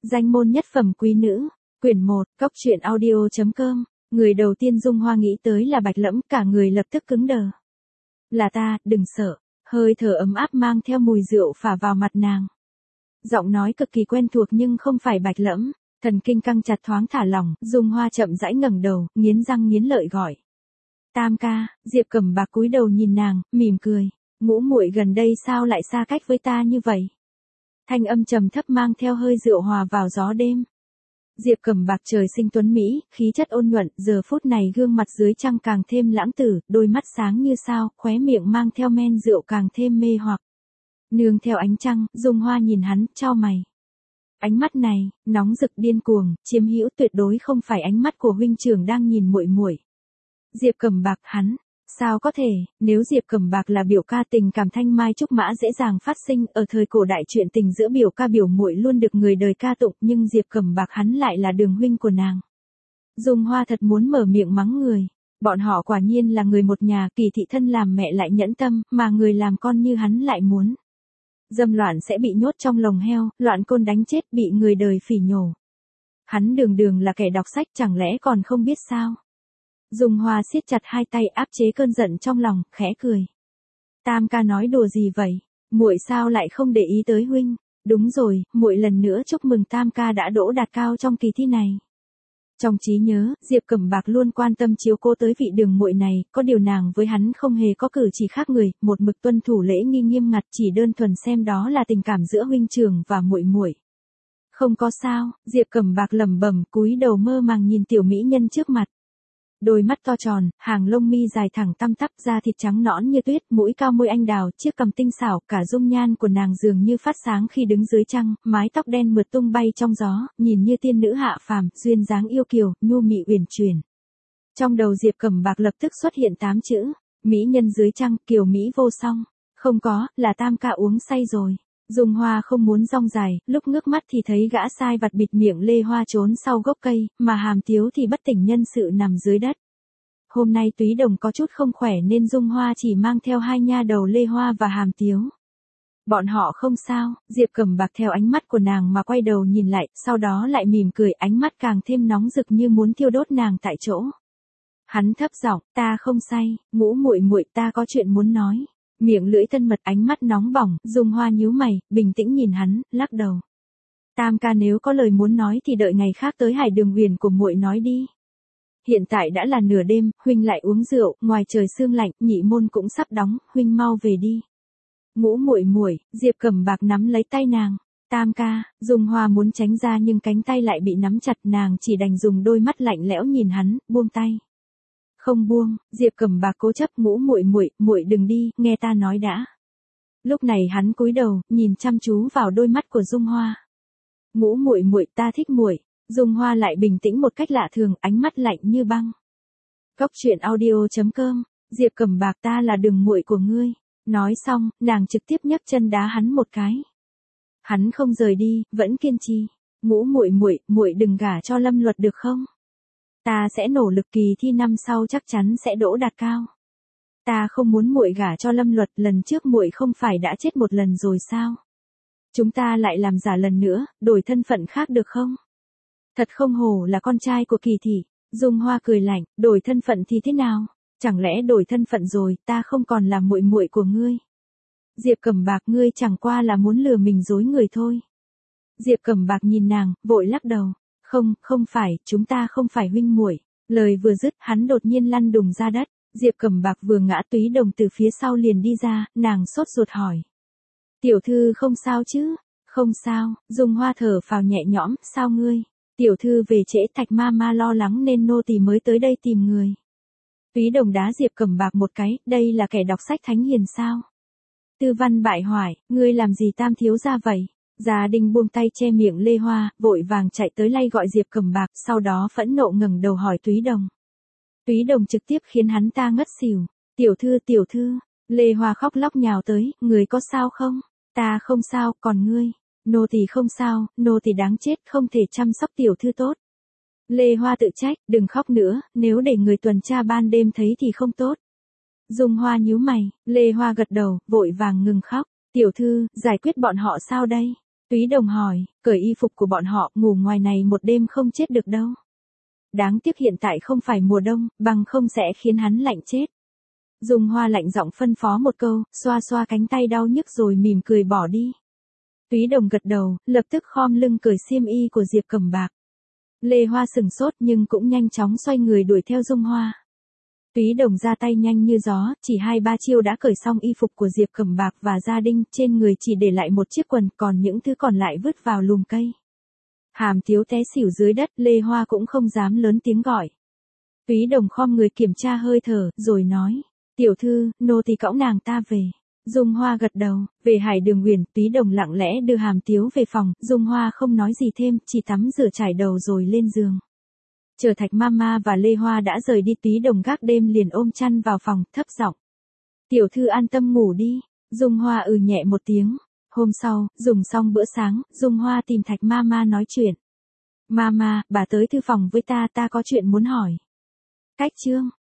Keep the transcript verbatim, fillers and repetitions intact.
Danh môn nhất phẩm quý nữ, quyển một, cốc truyện audio chấm com, người đầu tiên Dung Hoa nghĩ tới là Bạch Lẫm, cả người lập tức cứng đờ. Là ta, đừng sợ, hơi thở ấm áp mang theo mùi rượu phả vào mặt nàng. Giọng nói cực kỳ quen thuộc nhưng không phải Bạch Lẫm, thần kinh căng chặt thoáng thả lỏng, Dung Hoa chậm rãi ngẩng đầu, nghiến răng nghiến lợi gọi. Tam ca, Diệp Cẩm Bạc cúi đầu nhìn nàng, mỉm cười, ngũ muội gần đây sao lại xa cách với ta như vậy? Thanh âm trầm thấp mang theo hơi rượu hòa vào gió đêm. Diệp Cẩm Bạc trời sinh tuấn mỹ, khí chất ôn nhuận, giờ phút này gương mặt dưới trăng càng thêm lãng tử, đôi mắt sáng như sao, khóe miệng mang theo men rượu càng thêm mê hoặc. Nương theo ánh trăng, Dung Hoa nhìn hắn, chau mày. Ánh mắt này, nóng rực điên cuồng, chiếm hữu tuyệt đối không phải ánh mắt của huynh trưởng đang nhìn muội muội. Diệp Cẩm Bạc hắn, sao có thể, nếu Diệp Cẩm Bạc là biểu ca tình cảm thanh mai trúc mã dễ dàng phát sinh, ở thời cổ đại chuyện tình giữa biểu ca biểu muội luôn được người đời ca tụng, nhưng Diệp Cẩm Bạc hắn lại là đường huynh của nàng. Dung Hoa thật muốn mở miệng mắng người, bọn họ quả nhiên là người một nhà, Kỳ thị thân làm mẹ lại nhẫn tâm, mà người làm con như hắn lại muốn. Dâm loạn sẽ bị nhốt trong lồng heo, loạn côn đánh chết bị người đời phỉ nhổ. Hắn đường đường là kẻ đọc sách chẳng lẽ còn không biết sao? Dung Hoa siết chặt hai tay áp chế cơn giận trong lòng, khẽ cười. Tam ca nói đùa gì vậy? Muội sao lại không để ý tới huynh? Đúng rồi, muội lần nữa chúc mừng Tam ca đã đỗ đạt cao trong kỳ thi này. Trong trí nhớ, Diệp Cẩm Bạc luôn quan tâm chiếu cố tới vị đường muội này, có điều nàng với hắn không hề có cử chỉ khác người, một mực tuân thủ lễ nghi nghiêm ngặt, chỉ đơn thuần xem đó là tình cảm giữa huynh trưởng và muội muội. Không có sao, Diệp Cẩm Bạc lẩm bẩm, cúi đầu mơ màng nhìn tiểu mỹ nhân trước mặt. Đôi mắt to tròn, hàng lông mi dài thẳng tăm tắp, da thịt trắng nõn như tuyết, mũi cao môi anh đào, chiếc cằm tinh xảo, cả dung nhan của nàng dường như phát sáng khi đứng dưới trăng, mái tóc đen mượt tung bay trong gió, nhìn như tiên nữ hạ phàm, duyên dáng yêu kiều, nhu mị uyển chuyển. Trong đầu Diệp Cẩm Bạc lập tức xuất hiện tám chữ, mỹ nhân dưới trăng, kiều mỹ vô song. Không có, là Tam ca uống say rồi. Dung Hoa không muốn rong dài, lúc ngước mắt thì thấy gã sai vặt bịt miệng Lê Hoa trốn sau gốc cây, mà Hàm Tiếu thì bất tỉnh nhân sự nằm dưới đất. Hôm nay Túy Đồng có chút không khỏe nên Dung Hoa chỉ mang theo hai nha đầu Lê Hoa và Hàm Tiếu. Bọn họ không sao, Diệp Cẩm Bạc theo ánh mắt của nàng mà quay đầu nhìn lại, sau đó lại mỉm cười, ánh mắt càng thêm nóng rực như muốn thiêu đốt nàng tại chỗ. Hắn thấp giọng, ta không say, ngũ muội muội ta có chuyện muốn nói. Miệng lưỡi thân mật, ánh mắt nóng bỏng, Dung Hoa nhíu mày, bình tĩnh nhìn hắn, lắc đầu. Tam ca nếu có lời muốn nói thì đợi ngày khác tới Hải Đường Huyền của muội nói đi. Hiện tại đã là nửa đêm, huynh lại uống rượu, ngoài trời sương lạnh, nhị môn cũng sắp đóng, huynh mau về đi. Ngũ muội muội, Diệp Cẩm Bạc nắm lấy tay nàng. Tam ca, Dung Hoa muốn tránh ra nhưng cánh tay lại bị nắm chặt, nàng chỉ đành dùng đôi mắt lạnh lẽo nhìn hắn, buông tay. Không buông, Diệp Cẩm Bạc cố chấp, ngũ muội muội, muội đừng đi, nghe ta nói đã. Lúc này hắn cúi đầu, nhìn chăm chú vào đôi mắt của Dung Hoa. Ngũ muội muội, ta thích muội. Dung Hoa lại bình tĩnh một cách lạ thường, ánh mắt lạnh như băng. Cốc truyện audio chấm com, Diệp Cẩm Bạc, ta là đường muội của ngươi. Nói xong, nàng trực tiếp nhấc chân đá hắn một cái. Hắn không rời đi, vẫn kiên trì. Ngũ muội muội, muội đừng gả cho Lâm Luật được không? Ta sẽ nỗ lực, kỳ thi năm sau chắc chắn sẽ đỗ đạt cao. Ta không muốn muội gả cho Lâm Luật, lần trước muội không phải đã chết một lần rồi sao? Chúng ta lại làm giả lần nữa, đổi thân phận khác được không? Thật không hổ là con trai của Kỳ thị. Dung Hoa cười lạnh, đổi thân phận thì thế nào? Chẳng lẽ đổi thân phận rồi, ta không còn là muội muội của ngươi? Diệp Cẩm Bạc, ngươi chẳng qua là muốn lừa mình dối người thôi. Diệp Cẩm Bạc nhìn nàng, vội lắc đầu. Không, không phải, chúng ta không phải huynh muội. Lời vừa dứt, hắn đột nhiên lăn đùng ra đất. Diệp Cẩm Bạc vừa ngã, Túy Đồng từ phía sau liền đi ra, nàng sốt ruột hỏi. Tiểu thư không sao chứ? Không sao, Dung Hoa thở phào nhẹ nhõm, sao ngươi? Tiểu thư về trễ, Thạch ma ma lo lắng nên nô tỳ mới tới đây tìm người. Túy Đồng đá Diệp Cẩm Bạc một cái, đây là kẻ đọc sách thánh hiền sao? Tư văn bại hoại, ngươi làm gì Tam thiếu gia vậy? Gia Đình buông tay che miệng Lê Hoa, vội vàng chạy tới lay gọi Diệp Cẩm Bạc, sau đó phẫn nộ ngẩng đầu hỏi Túy Đồng. Túy Đồng trực tiếp khiến hắn ta ngất xỉu. Tiểu thư, tiểu thư, Lê Hoa khóc lóc nhào tới, người có sao không? Ta không sao, còn ngươi? Nô tỳ không sao, nô tỳ đáng chết, không thể chăm sóc tiểu thư tốt. Lê Hoa tự trách, đừng khóc nữa, nếu để người tuần tra ban đêm thấy thì không tốt. Dung Hoa nhíu mày, Lê Hoa gật đầu, vội vàng ngừng khóc. Tiểu thư, giải quyết bọn họ sao đây? Túy Đồng hỏi, cởi y phục của bọn họ, ngủ ngoài này một đêm không chết được đâu. Đáng tiếc hiện tại không phải mùa đông, bằng không sẽ khiến hắn lạnh chết. Dung Hoa lạnh giọng phân phó một câu, xoa xoa cánh tay đau nhức rồi mỉm cười bỏ đi. Túy Đồng gật đầu, lập tức khom lưng cởi xiêm y của Diệp Cẩm Bạc. Lê Hoa sừng sốt nhưng cũng nhanh chóng xoay người đuổi theo Dung Hoa. Túy Đồng ra tay nhanh như gió, chỉ hai ba chiêu đã cởi xong y phục của Diệp Cẩm Bạc và Gia Đinh, trên người chỉ để lại một chiếc quần, còn những thứ còn lại vứt vào lùm cây. Hàm Tiếu té xỉu dưới đất, Lê Hoa cũng không dám lớn tiếng gọi. Túy Đồng khom người kiểm tra hơi thở, rồi nói, tiểu thư, nô tỳ cõng nàng ta về. Dung Hoa gật đầu, về Hải Đường Uyển, Túy Đồng lặng lẽ đưa Hàm Tiếu về phòng, Dung Hoa không nói gì thêm, chỉ tắm rửa trải đầu rồi lên giường. Chờ Thạch Mama và Lê Hoa đã rời đi, Túy Đồng gác đêm liền ôm chăn vào phòng, thấp giọng. Tiểu thư an tâm ngủ đi. Dung Hoa ừ nhẹ một tiếng. Hôm sau, dùng xong bữa sáng, Dung Hoa tìm Thạch Mama nói chuyện. Mama, bà tới thư phòng với ta, ta có chuyện muốn hỏi. Cách chương.